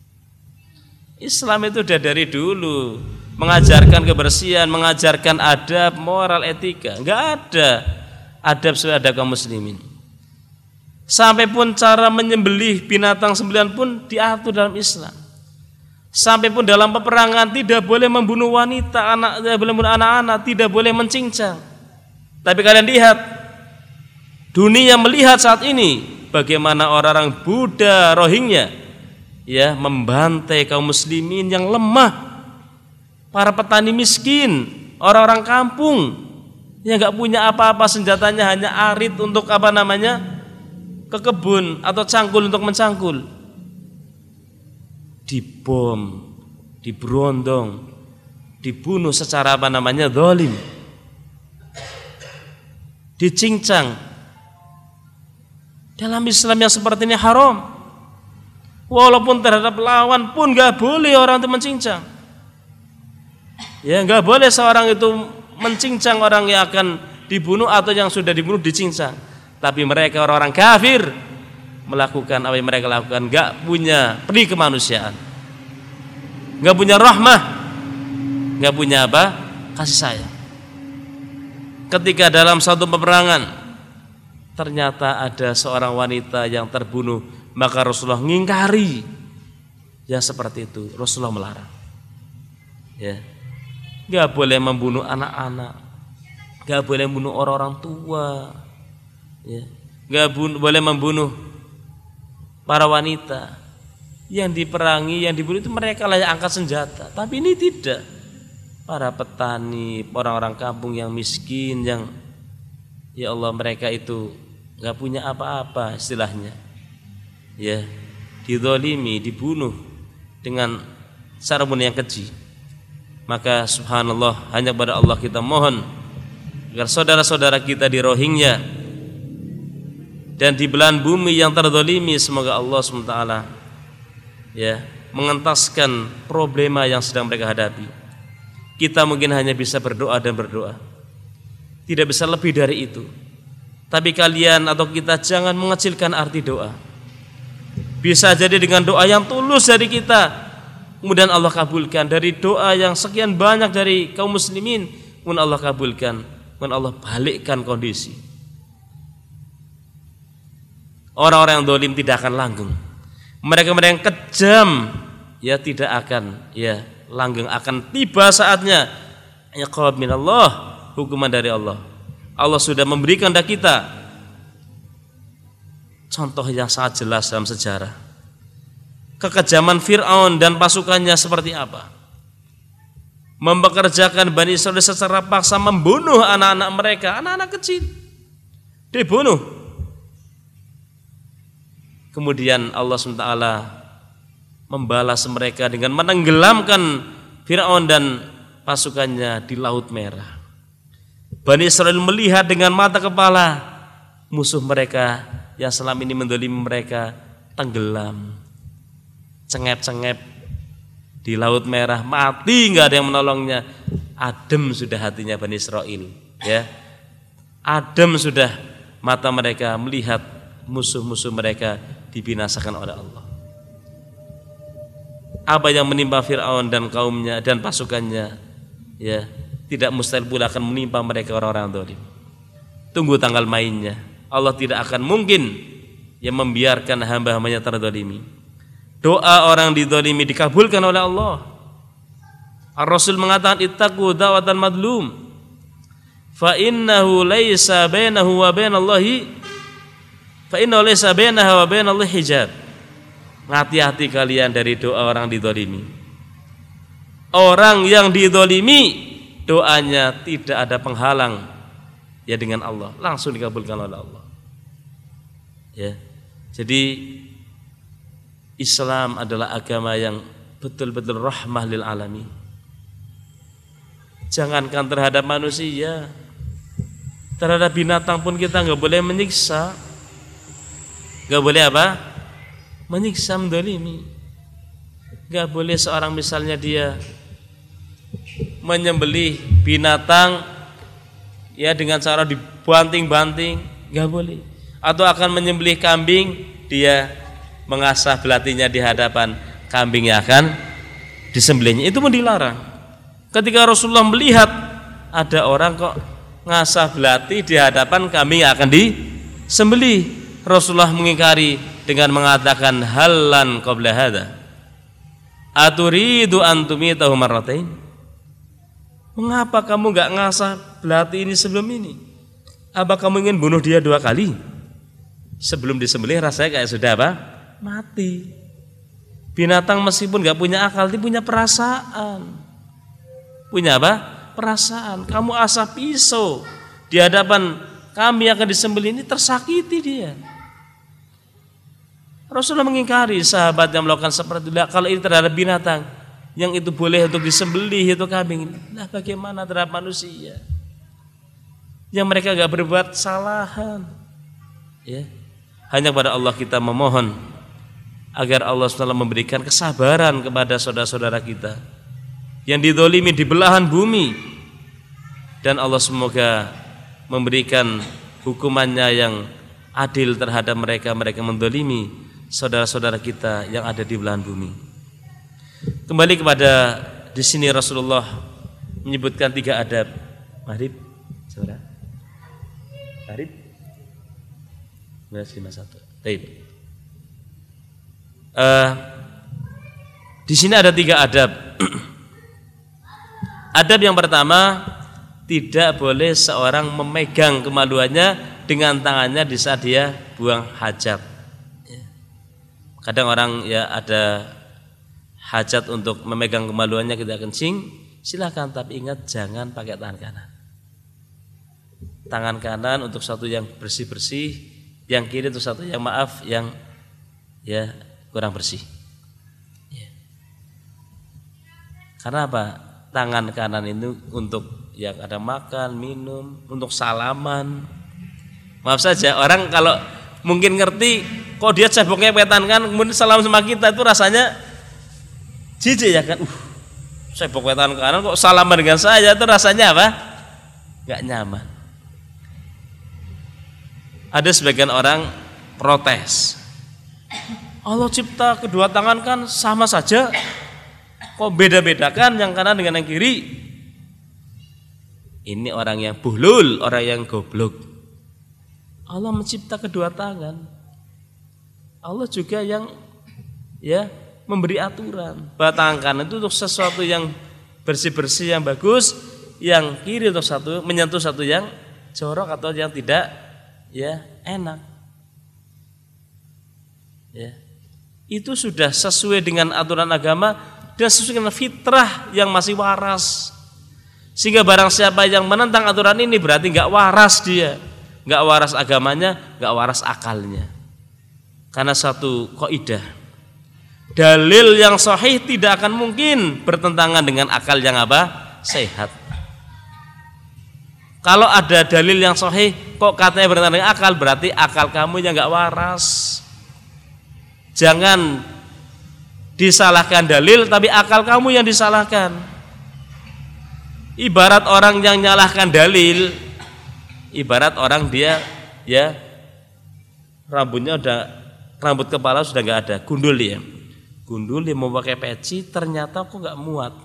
Islam itu udah dari dulu mengajarkan kebersihan, mengajarkan adab, moral, etika. Enggak ada adab sesuai adab kaum muslimin. Sampai pun cara menyembelih binatang sembelihan pun diatur dalam Islam. Sampai pun dalam peperangan tidak boleh membunuh wanita, anak, tidak boleh membunuh anak-anak, tidak boleh mencincang. Tapi kalian lihat, dunia melihat saat ini bagaimana orang-orang Buddha Rohingya ya membantai kaum muslimin yang lemah, para petani miskin, orang-orang kampung yang enggak punya apa-apa, senjatanya hanya arit untuk apa namanya? Ke kebun atau cangkul untuk mencangkul. Dibom, diberondong, dibunuh secara apa namanya? Zalim. Dicincang. Dalam Islam yang seperti ini haram. Walaupun terhadap lawan pun enggak boleh orang itu mencincang. Ya, enggak boleh seorang itu mencincang orang yang akan dibunuh atau yang sudah dibunuh dicincang. Tapi mereka orang-orang kafir melakukan apa yang mereka lakukan, enggak punya peri kemanusiaan, enggak punya rahmah, enggak punya apa? Kasih sayang. Ketika dalam satu peperangan ternyata ada seorang wanita yang terbunuh, maka Rasulullah ngingkari yang seperti itu. Rasulullah melarang. Ya. Enggak boleh membunuh anak-anak, enggak boleh membunuh orang-orang tua. Ya, nggak boleh membunuh para wanita yang diperangi, yang dibunuh itu mereka lah yang angkat senjata. Tapi ini tidak. Para petani, orang-orang kampung yang miskin, yang ya Allah mereka itu nggak punya apa-apa istilahnya. Ya, dizalimi, dibunuh dengan cara yang keji. Maka subhanallah, hanya kepada Allah kita mohon agar saudara-saudara kita di Rohingya dan di belahan bumi yang terzalimi, semoga Allah subhanahu wa taala ya mengentaskan problema yang sedang mereka hadapi. Kita mungkin hanya bisa berdoa dan berdoa, tidak bisa lebih dari itu. Tapi kalian atau kita jangan mengecilkan arti doa. Bisa jadi dengan doa yang tulus dari kita, kemudian Allah kabulkan. Dari doa yang sekian banyak dari kaum muslimin, kemudian Allah kabulkan, kemudian Allah balikkan kondisi. Orang-orang yang zalim tidak akan langgeng. Mereka-mereka yang kejam ya tidak akan ya langgeng, akan tiba saatnya iqab minallah, hukuman dari Allah. Allah sudah memberikan kepada kita contoh yang sangat jelas dalam sejarah. Kekejaman Fir'aun dan pasukannya seperti apa? Mempekerjakan Bani Israil secara paksa, membunuh anak-anak mereka, anak-anak kecil dibunuh. Kemudian Allah subhanahu wa taala membalas mereka dengan menenggelamkan Fir'aun dan pasukannya di Laut Merah. Bani Israil melihat dengan mata kepala musuh mereka yang selama ini mendolimi mereka tenggelam, cengep-cengep di Laut Merah, mati, nggak ada yang menolongnya. Adem sudah hatinya Bani Israil, ya. Adem sudah mata mereka melihat musuh-musuh mereka dibinasakan oleh Allah. Apa yang menimpa Fir'aun dan kaumnya dan pasukannya, ya, tidak mustahil pula akan menimpa mereka orang-orang zalim. Tunggu tanggal mainnya. Allah tidak akan mungkin yang membiarkan hamba-hambanya terzalimi. Doa orang dizalimi dikabulkan oleh Allah. Ar-Rasul mengatakan ittaqu da'watal madlum fa innahu laisa bainahu wa bainallahi fa innahu laisa bainaha wa bainallahi hijab. Hati-hati kalian dari doa orang dizalimi. Orang yang dizalimi doanya tidak ada penghalang ya dengan Allah, langsung dikabulkan oleh Allah. Ya. Jadi Islam adalah agama yang betul-betul rahmah lil alamin. Jangankan terhadap manusia, terhadap binatang pun kita nggak boleh menyiksa. Nggak boleh apa? Menyiksa, mendolimi. Nggak boleh seorang misalnya dia menyembelih binatang ya dengan cara dibanting-banting, nggak boleh. Atau akan menyembelih kambing, dia mengasah belatinya di hadapan kambing yang akan disembelihnya, itu pun dilarang. Ketika Rasulullah melihat ada orang kok ngasah belati di hadapan kambing yang akan disembelih, Rasulullah mengingkari dengan mengatakan halan qabla hadza aturidu antumitahu marratain. Mengapa kamu enggak ngasah belati ini sebelum ini? Apa kamu ingin bunuh dia dua kali? Sebelum disembelih rasanya kayak sudah apa? Mati. Binatang meskipun enggak punya akal, dia punya perasaan. Punya apa? Perasaan. Kamu asah pisau di hadapan kami yang akan disembelih, ini tersakiti dia. Rasulullah mengingkari sahabat yang melakukan seperti itu. Kalau ini terhadap binatang yang itu boleh untuk disembelih, itu kambing, nah bagaimana terhadap manusia yang mereka gak berbuat kesalahan, ya. Hanya kepada Allah kita memohon agar Allah subhanahu wa taala memberikan kesabaran kepada saudara-saudara kita yang dizalimi di belahan bumi, dan Allah semoga memberikan hukumannya yang adil terhadap mereka mereka menzalimi saudara-saudara kita yang ada di belahan bumi. Kembali kepada di sini Rasulullah menyebutkan tiga adab. Maghrib, saudara. Maghrib. lima satu. Baik. Uh, di sini ada tiga adab. Adab yang pertama, tidak boleh seorang memegang kemaluannya dengan tangannya di saat dia buang hajat. Kadang orang ya ada hajat untuk memegang kemaluannya kita kencing, silakan, tapi ingat jangan pakai tangan kanan. Tangan kanan untuk satu yang bersih-bersih, yang kiri untuk satu yang maaf yang ya kurang bersih. Ya. Karena apa? tangan kanan itu untuk yang ada makan, minum, untuk salaman. Maaf saja, orang kalau mungkin ngerti kok dia ceboknya wetan kan, kemudian salam sama kita itu rasanya jijik ya kan. Uh, cebok wetan kanan kok salaman dengan saya, itu rasanya apa? Gak nyaman. Ada sebagian orang protes. Allah cipta kedua tangan kan sama saja, kok beda-bedakan yang kanan dengan yang kiri? Ini orang yang buhlul, orang yang goblok. Allah mencipta kedua tangan. Allah juga yang ya memberi aturan. Bahwa tangan kanan itu untuk sesuatu yang bersih-bersih yang bagus, yang kiri untuk satu menyentuh satu yang jorok atau yang tidak ya enak. Ya. Itu sudah sesuai dengan aturan agama dan sesuai dengan fitrah yang masih waras. Sehingga barang siapa yang menentang aturan ini berarti nggak waras dia, nggak waras agamanya, nggak waras akalnya. Karena satu kaidah, dalil yang sahih tidak akan mungkin bertentangan dengan akal yang apa? Sehat. Kalau ada dalil yang sahih kok katanya bertentangan dengan akal, berarti akal kamu yang nggak waras. Jangan disalahkan dalil, tapi akal kamu yang disalahkan. Ibarat orang yang nyalahkan dalil, ibarat orang dia ya rambutnya udah, rambut kepala sudah nggak ada, gundul dia, gundul dia mau pakai peci, ternyata kok nggak muat.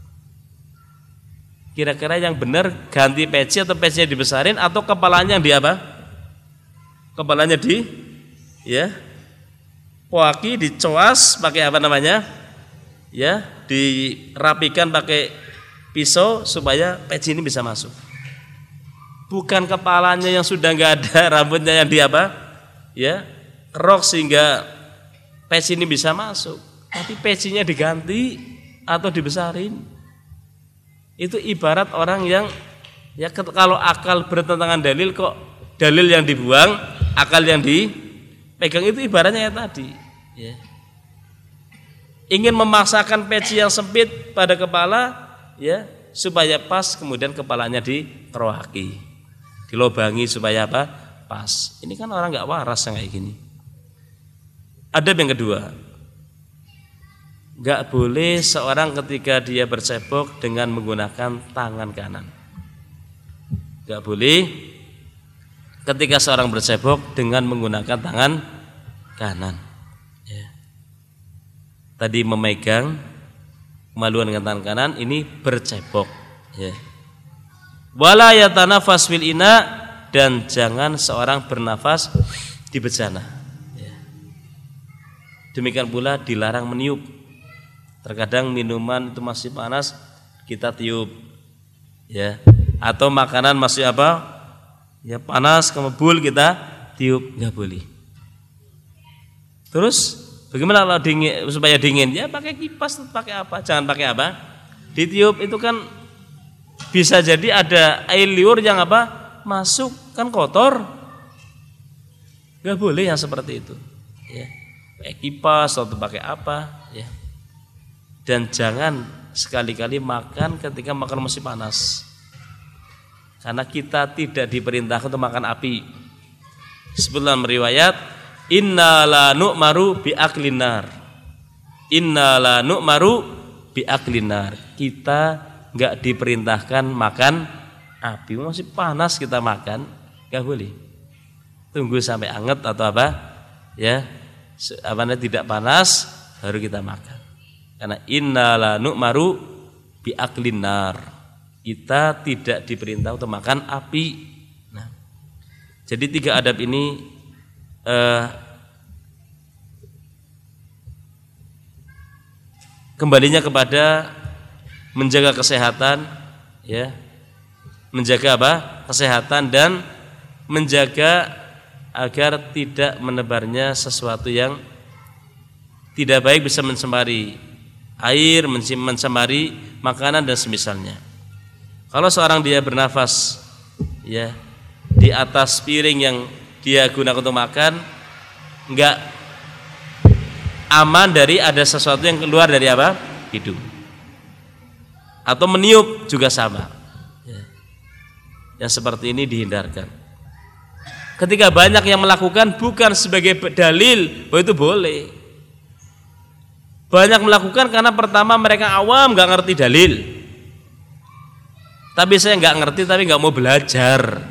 Kira-kira yang benar ganti peci atau pecinya dibesarin atau kepalanya yang di apa? Kepalanya di ya poaki, dicoas pakai apa namanya? Ya, dirapikan pakai pisau supaya peci ini bisa masuk. Bukan kepalanya yang sudah nggak ada, rambutnya yang di apa? Ya, kerok sehingga peci ini bisa masuk. Tapi pecinya diganti atau dibesarin. Itu ibarat orang yang ya kalau akal bertentangan dalil kok dalil yang dibuang, akal yang dipegang, itu ibaratnya ya tadi. Ya. Ingin memaksakan peci yang sempit pada kepala, ya supaya pas, kemudian kepalanya dikerohaki, dilobangi supaya apa? Pas. Ini kan orang nggak waras yang kayak gini. Adab yang kedua, nggak boleh seorang ketika dia bercebok dengan menggunakan tangan kanan. Nggak boleh ketika seorang bercebok dengan menggunakan tangan kanan. Ya. Tadi memegang kemaluan dengan tangan kanan, ini bercebok. Ya. Wala yatanafas fil ina, dan jangan seorang bernafas di bejana. Ya. Demikian pula dilarang meniup. Terkadang minuman itu masih panas kita tiup, ya. Atau makanan masih apa? Ya panas kemebul kita tiup, nggak boleh. Terus bagaimana kalau dingin, supaya dingin? Ya pakai kipas, pakai apa? Jangan pakai apa? Ditiup itu kan bisa jadi ada air liur yang apa? Masuk, kan kotor. Gak boleh yang seperti itu. Ya. Pakai kipas atau pakai apa? Ya. Dan jangan sekali-kali makan ketika makan masih panas. Karena kita tidak diperintahkan untuk makan api. Sebelum meriwayat, inna la nu'maru bi aklinar. Inna la nu'maru bi aklinar. Kita enggak diperintahkan makan api. Masih panas kita makan, enggak boleh. Tunggu sampai anget atau apa? Ya. Apa tidak panas baru kita makan. Karena inna la nu'maru bi aklinar. Kita tidak diperintah untuk makan api. Nah, jadi tiga adab ini eh, kembalinya kepada menjaga kesehatan, ya, menjaga apa? Kesehatan dan menjaga agar tidak menebarnya sesuatu yang tidak baik, bisa mencemari air, mencemari makanan dan semisalnya. Kalau seorang dia bernafas ya di atas piring yang dia gunakan untuk makan, enggak aman dari ada sesuatu yang keluar dari apa? Hidung. atau meniup juga sama. Yang seperti ini dihindarkan. Ketika banyak yang melakukan bukan sebagai dalil bahwa itu boleh. Banyak melakukan karena pertama mereka awam, nggak ngerti dalil. Tapi saya nggak ngerti tapi nggak mau belajar.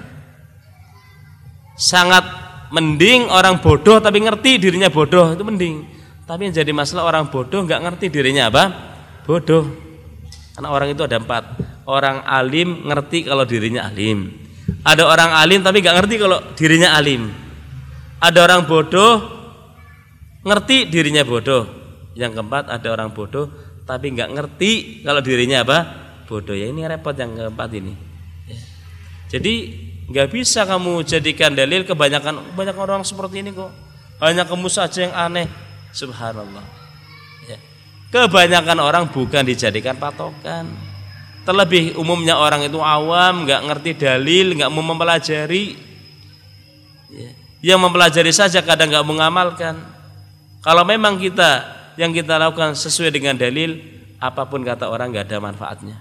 Sangat mending orang bodoh tapi ngerti dirinya bodoh, itu mending. Tapi yang jadi masalah orang bodoh nggak ngerti dirinya apa? Bodoh. Karena orang itu ada empat. Orang alim ngerti kalau dirinya alim. Ada orang alim tapi nggak ngerti kalau dirinya alim. Ada orang bodoh ngerti dirinya bodoh. Yang keempat ada orang bodoh tapi nggak ngerti kalau dirinya apa? Bodoh. Ya ini repot yang keempat ini. Jadi nggak bisa kamu jadikan dalil. Kebanyakan banyak orang seperti ini kok. Hanya kamu saja yang aneh. Subhanallah. Ya. Kebanyakan orang bukan dijadikan patokan. Terlebih umumnya orang itu awam, nggak ngerti dalil, nggak mau mempelajari. Ya. Yang mempelajari saja kadang nggak mengamalkan. Kalau memang kita yang kita lakukan sesuai dengan dalil, apapun kata orang nggak ada manfaatnya.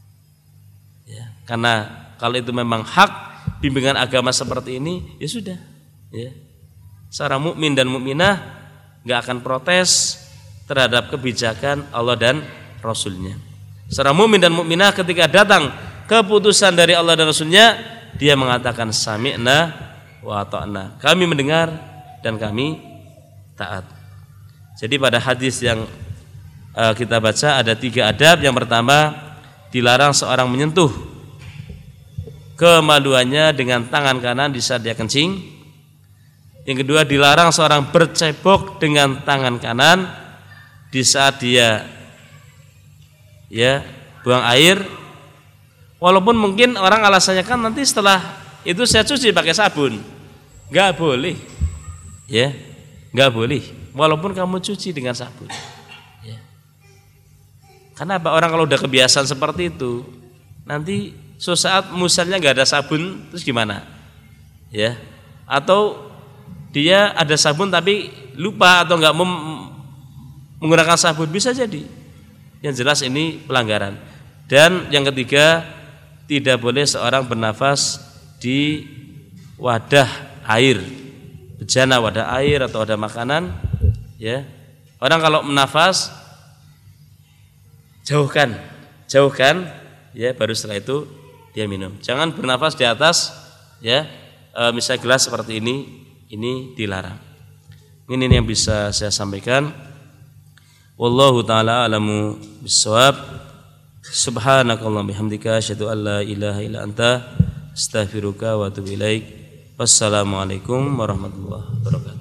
Ya. Karena kalau itu memang hak bimbingan agama seperti ini, ya sudah. Ya. Seorang mukmin dan mukminah nggak akan protes terhadap kebijakan Allah dan Rasulnya. Seorang mukmin dan mukminah ketika datang keputusan dari Allah dan Rasulnya, dia mengatakan sami'na wa ata'na. Kami mendengar dan kami taat. Jadi pada hadis yang uh, kita baca ada tiga adab. Yang pertama, dilarang seorang menyentuh kemaluannya dengan tangan kanan di saat dia kencing. Yang kedua, dilarang seorang bercebok dengan tangan kanan di saat dia ya buang air, walaupun mungkin orang alasannya kan nanti setelah itu saya cuci pakai sabun, nggak boleh, ya nggak boleh, walaupun kamu cuci dengan sabun. Ya. Karena apa? Orang kalau udah kebiasaan seperti itu, nanti suatu saat musalnya nggak ada sabun, terus gimana? Ya, atau dia ada sabun tapi lupa atau nggak mem- menggunakan sabun, bisa jadi. Yang jelas ini pelanggaran. Dan yang ketiga, tidak boleh seorang bernafas di wadah air, bejana wadah air atau wadah makanan. Ya, orang kalau menafas jauhkan, jauhkan, ya baru setelah itu dia minum. Jangan bernafas di atas, ya, e, misalnya gelas seperti ini, ini dilarang. Ini yang bisa saya sampaikan. Wallahu ta'ala alamu bissawab. Subhanakallahumma bihamdika asyhadu an la ilaha illa anta astaghfiruka wa atubu ilaik. Wassalamualaikum warahmatullahi wabarakatuh.